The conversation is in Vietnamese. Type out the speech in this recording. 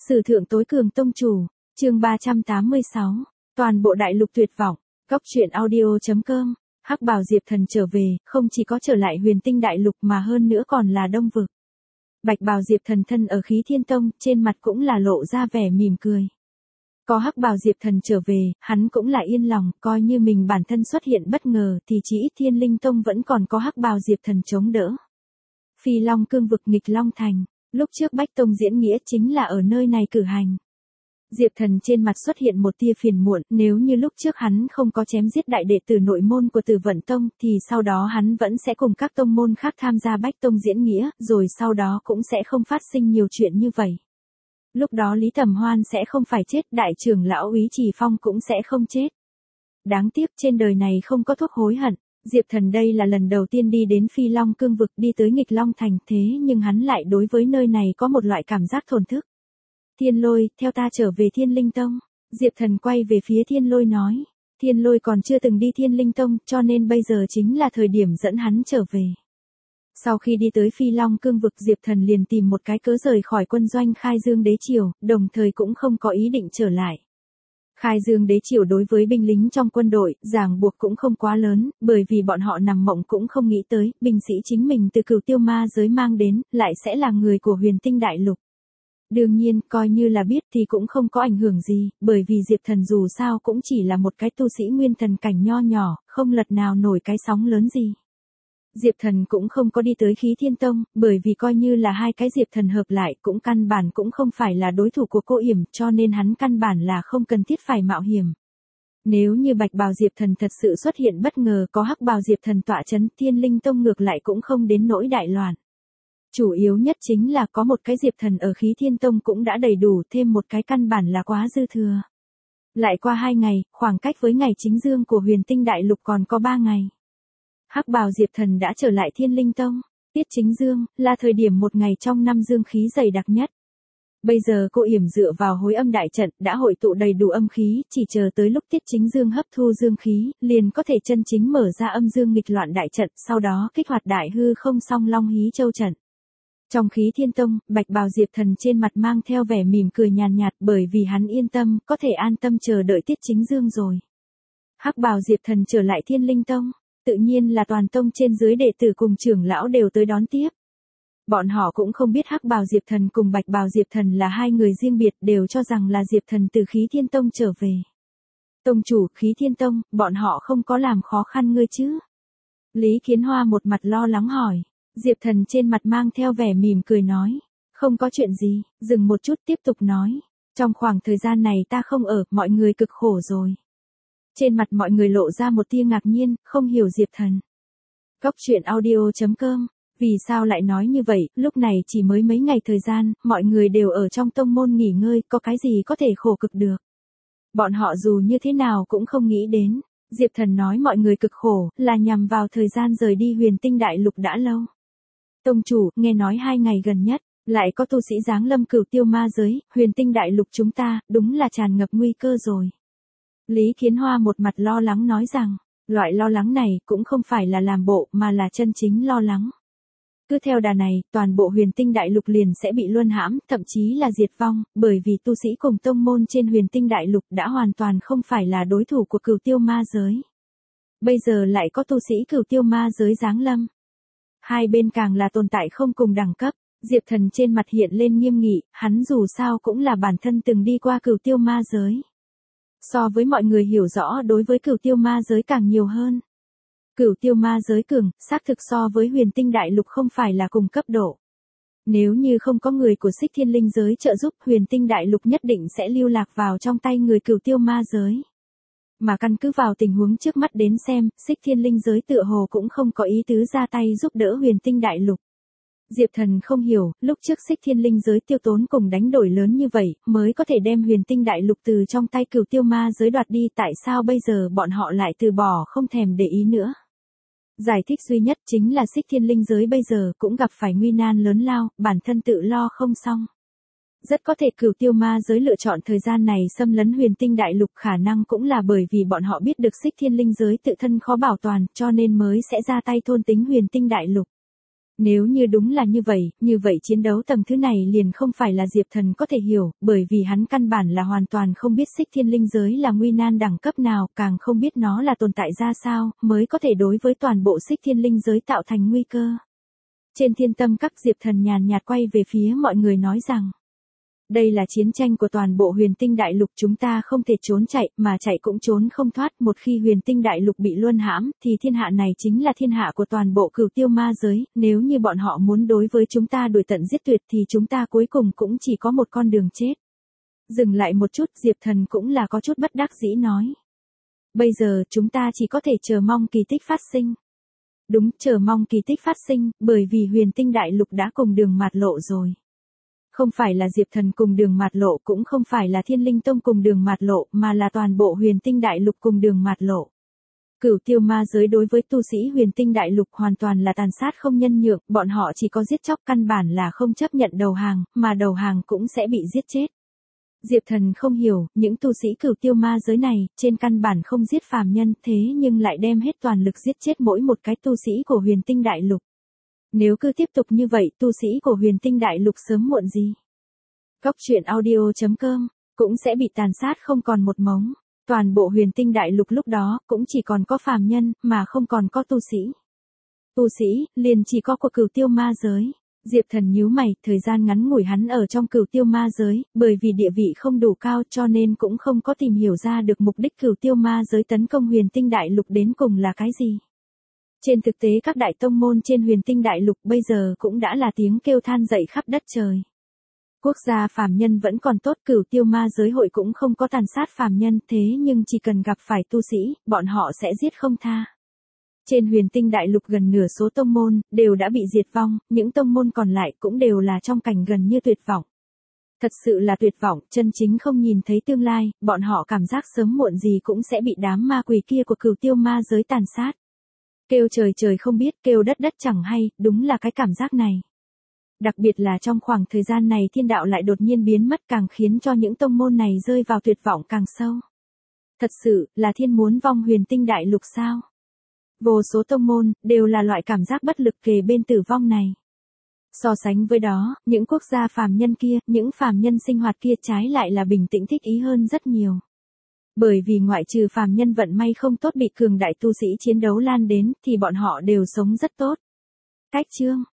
Sử thượng tối cường tông chủ, chương 386, toàn bộ đại lục tuyệt vọng, góc truyện audio.com, Hắc Bào Diệp Thần trở về, không chỉ có trở lại huyền tinh đại lục mà hơn nữa còn là đông vực. Bạch Bào Diệp Thần thân ở Khí Thiên Tông, trên mặt cũng là lộ ra vẻ mỉm cười. Có Hắc Bào Diệp Thần trở về, hắn cũng là yên lòng, coi như mình bản thân xuất hiện bất ngờ thì chỉ ít Thiên Linh Tông vẫn còn có Hắc Bào Diệp Thần chống đỡ. Phi Long cương vực nghịch Long Thành, lúc trước Bách Tông diễn nghĩa chính là ở nơi này cử hành. Diệp Thần trên mặt xuất hiện một tia phiền muộn, nếu như lúc trước hắn không có chém giết đại đệ tử nội môn của Tử Vận Tông thì sau đó hắn vẫn sẽ cùng các tông môn khác tham gia Bách Tông diễn nghĩa, rồi sau đó cũng sẽ không phát sinh nhiều chuyện như vậy. Lúc đó Lý Tầm Hoan sẽ không phải chết, đại trưởng lão Úy Trì Phong cũng sẽ không chết. Đáng tiếc trên đời này không có thuốc hối hận, Diệp Thần đây là lần đầu tiên đi đến Phi Long cương vực, đi tới nghịch Long Thành, thế nhưng hắn lại đối với nơi này có một loại cảm giác thổn thức. Thiên Lôi, theo ta trở về Thiên Linh Tông. Diệp Thần quay về phía Thiên Lôi nói. Thiên Lôi còn chưa từng đi Thiên Linh Tông, cho nên bây giờ chính là thời điểm dẫn hắn trở về. Sau khi đi tới Phi Long cương vực, Diệp Thần liền tìm một cái cớ rời khỏi quân doanh Khai Dương Đế Triều, đồng thời cũng không có ý định trở lại. Khai Dương Đế Triều đối với binh lính trong quân đội, ràng buộc cũng không quá lớn, bởi vì bọn họ nằm mộng cũng không nghĩ tới, binh sĩ chính mình từ Cửu Tiêu Ma giới mang đến, lại sẽ là người của huyền tinh đại lục. Đương nhiên, coi như là biết thì cũng không có ảnh hưởng gì, bởi vì Diệp Thần dù sao cũng chỉ là một cái tu sĩ nguyên thần cảnh nho nhỏ, không lật nào nổi cái sóng lớn gì. Diệp Thần cũng không có đi tới Khí Thiên Tông, bởi vì coi như là hai cái Diệp Thần hợp lại cũng căn bản cũng không phải là đối thủ của cô Yểm, cho nên hắn căn bản là không cần thiết phải mạo hiểm. Nếu như Bạch Bào Diệp Thần thật sự xuất hiện bất ngờ, có Hắc Bào Diệp Thần tọa chấn, Thiên Linh Tông ngược lại cũng không đến nỗi đại loạn. Chủ yếu nhất chính là có một cái Diệp Thần ở Khí Thiên Tông cũng đã đầy đủ, thêm một cái căn bản là quá dư thừa. Lại qua 2 ngày, khoảng cách với ngày chính dương của huyền tinh đại lục còn có 3 ngày. Hắc Bào Diệp Thần đã trở lại Thiên Linh Tông. Tiết chính dương, là thời điểm một ngày trong năm dương khí dày đặc nhất. Bây giờ cô Yểm dựa vào hối âm đại trận, đã hội tụ đầy đủ âm khí, chỉ chờ tới lúc Tiết chính dương hấp thu dương khí, liền có thể chân chính mở ra âm dương nghịch loạn đại trận, sau đó kích hoạt đại hư không song long hí châu trận. Trong Khí Thiên Tông, Bạch Bào Diệp Thần trên mặt mang theo vẻ mỉm cười nhàn nhạt, bởi vì hắn yên tâm, có thể an tâm chờ đợi Tiết chính dương rồi. Hắc Bào Diệp Thần trở lại Thiên Linh Tông, tự nhiên là toàn tông trên dưới đệ tử cùng trưởng lão đều tới đón tiếp. Bọn họ cũng không biết Hắc Bào Diệp Thần cùng Bạch Bào Diệp Thần là hai người riêng biệt, đều cho rằng là Diệp Thần từ Khí Thiên Tông trở về. Tông chủ, Khí Thiên Tông, bọn họ không có làm khó khăn ngươi chứ? Lý Kiến Hoa một mặt lo lắng hỏi. Diệp Thần trên mặt mang theo vẻ mỉm cười nói. Không có chuyện gì, dừng một chút tiếp tục nói. Trong khoảng thời gian này ta không ở, mọi người cực khổ rồi. Trên mặt mọi người lộ ra một tia ngạc nhiên, không hiểu Diệp Thần. Góc truyện audio.com, vì sao lại nói như vậy, lúc này chỉ mới mấy ngày thời gian, mọi người đều ở trong tông môn nghỉ ngơi, có cái gì có thể khổ cực được. Bọn họ dù như thế nào cũng không nghĩ đến, Diệp Thần nói mọi người cực khổ, là nhằm vào thời gian rời đi huyền tinh đại lục đã lâu. Tông chủ, nghe nói 2 ngày gần nhất, lại có tu sĩ giáng lâm Cửu Tiêu Ma giới, huyền tinh đại lục chúng ta, đúng là tràn ngập nguy cơ rồi. Lý Kiến Hoa một mặt lo lắng nói rằng, loại lo lắng này cũng không phải là làm bộ mà là chân chính lo lắng. Cứ theo đà này, toàn bộ huyền tinh đại lục liền sẽ bị luân hãm, thậm chí là diệt vong, bởi vì tu sĩ cùng tông môn trên huyền tinh đại lục đã hoàn toàn không phải là đối thủ của Cửu Tiêu Ma giới. Bây giờ lại có tu sĩ Cửu Tiêu Ma giới giáng lâm. Hai bên càng là tồn tại không cùng đẳng cấp, Diệp Thần trên mặt hiện lên nghiêm nghị, hắn dù sao cũng là bản thân từng đi qua Cửu Tiêu Ma giới. So với mọi người hiểu rõ đối với Cửu Tiêu Ma giới càng nhiều hơn. Cửu Tiêu Ma giới cường, xác thực so với huyền tinh đại lục không phải là cùng cấp độ. Nếu như không có người của Xích Thiên Linh giới trợ giúp, huyền tinh đại lục nhất định sẽ lưu lạc vào trong tay người Cửu Tiêu Ma giới. Mà căn cứ vào tình huống trước mắt đến xem, Xích Thiên Linh giới tựa hồ cũng không có ý tứ ra tay giúp đỡ huyền tinh đại lục. Diệp Thần không hiểu, lúc trước Xích Thiên Linh giới tiêu tốn cùng đánh đổi lớn như vậy, mới có thể đem huyền tinh đại lục từ trong tay Cửu Tiêu Ma giới đoạt đi, tại sao bây giờ bọn họ lại từ bỏ không thèm để ý nữa. Giải thích duy nhất chính là Xích Thiên Linh giới bây giờ cũng gặp phải nguy nan lớn lao, bản thân tự lo không xong. Rất có thể Cửu Tiêu Ma giới lựa chọn thời gian này xâm lấn huyền tinh đại lục, khả năng cũng là bởi vì bọn họ biết được Xích Thiên Linh giới tự thân khó bảo toàn, cho nên mới sẽ ra tay thôn tính huyền tinh đại lục. Nếu như đúng là như vậy chiến đấu tầng thứ này liền không phải là Diệp Thần có thể hiểu, bởi vì hắn căn bản là hoàn toàn không biết xích thiên linh giới là nguy nan đẳng cấp nào, càng không biết nó là tồn tại ra sao, mới có thể đối với toàn bộ xích thiên linh giới tạo thành nguy cơ. Trên Thiên Tâm Các, Diệp Thần nhàn nhạt quay về phía mọi người nói rằng, đây là chiến tranh của toàn bộ huyền tinh đại lục, chúng ta không thể trốn chạy, mà chạy cũng trốn không thoát. Một khi huyền tinh đại lục bị luân hãm, thì thiên hạ này chính là thiên hạ của toàn bộ Cửu Tiêu Ma giới, nếu như bọn họ muốn đối với chúng ta đuổi tận giết tuyệt thì chúng ta cuối cùng cũng chỉ có một con đường chết. Dừng lại một chút, Diệp Thần cũng là có chút bất đắc dĩ nói. Bây giờ chúng ta chỉ có thể chờ mong kỳ tích phát sinh. Đúng, chờ mong kỳ tích phát sinh, bởi vì huyền tinh đại lục đã cùng đường mạt lộ rồi. Không phải là Diệp Thần cùng đường mạt lộ, cũng không phải là Thiên Linh Tông cùng đường mạt lộ, mà là toàn bộ huyền tinh đại lục cùng đường mạt lộ. Cửu Tiêu Ma giới đối với tu sĩ huyền tinh đại lục hoàn toàn là tàn sát không nhân nhượng, bọn họ chỉ có giết chóc, căn bản là không chấp nhận đầu hàng, mà đầu hàng cũng sẽ bị giết chết. Diệp Thần không hiểu, những tu sĩ Cửu Tiêu Ma giới này, trên căn bản không giết phàm nhân, thế nhưng lại đem hết toàn lực giết chết mỗi một cái tu sĩ của huyền tinh đại lục. Nếu cứ tiếp tục như vậy, tu sĩ của huyền tinh đại lục sớm muộn gì Cóc truyện audio.com cũng sẽ bị tàn sát không còn một mống. Toàn bộ huyền tinh đại lục lúc đó cũng chỉ còn có phàm nhân, mà không còn có tu sĩ. Tu sĩ liền chỉ có của Cửu Tiêu Ma giới. Diệp Thần nhíu mày, thời gian ngắn ngủi hắn ở trong Cửu Tiêu Ma giới, bởi vì địa vị không đủ cao cho nên cũng không có tìm hiểu ra được mục đích Cửu Tiêu Ma giới tấn công huyền tinh đại lục đến cùng là cái gì. Trên thực tế các đại tông môn trên huyền tinh đại lục bây giờ cũng đã là tiếng kêu than dậy khắp đất trời. Quốc gia phàm nhân vẫn còn tốt, Cửu Tiêu Ma giới hội cũng không có tàn sát phàm nhân, thế nhưng chỉ cần gặp phải tu sĩ, bọn họ sẽ giết không tha. Trên huyền tinh đại lục gần nửa số tông môn đều đã bị diệt vong, những tông môn còn lại cũng đều là trong cảnh gần như tuyệt vọng. Thật sự là tuyệt vọng, chân chính không nhìn thấy tương lai, bọn họ cảm giác sớm muộn gì cũng sẽ bị đám ma quỷ kia của Cửu Tiêu Ma giới tàn sát. Kêu trời trời không biết, kêu đất đất chẳng hay, đúng là cái cảm giác này. Đặc biệt là trong khoảng thời gian này thiên đạo lại đột nhiên biến mất, càng khiến cho những tông môn này rơi vào tuyệt vọng càng sâu. Thật sự, là thiên muốn vong huyền tinh đại lục sao? Vô số tông môn, đều là loại cảm giác bất lực kề bên tử vong này. So sánh với đó, những quốc gia phàm nhân kia, những phàm nhân sinh hoạt kia trái lại là bình tĩnh thích ý hơn rất nhiều. Bởi vì ngoại trừ phàm nhân vận may không tốt bị cường đại tu sĩ chiến đấu lan đến, thì bọn họ đều sống rất tốt. Cách chương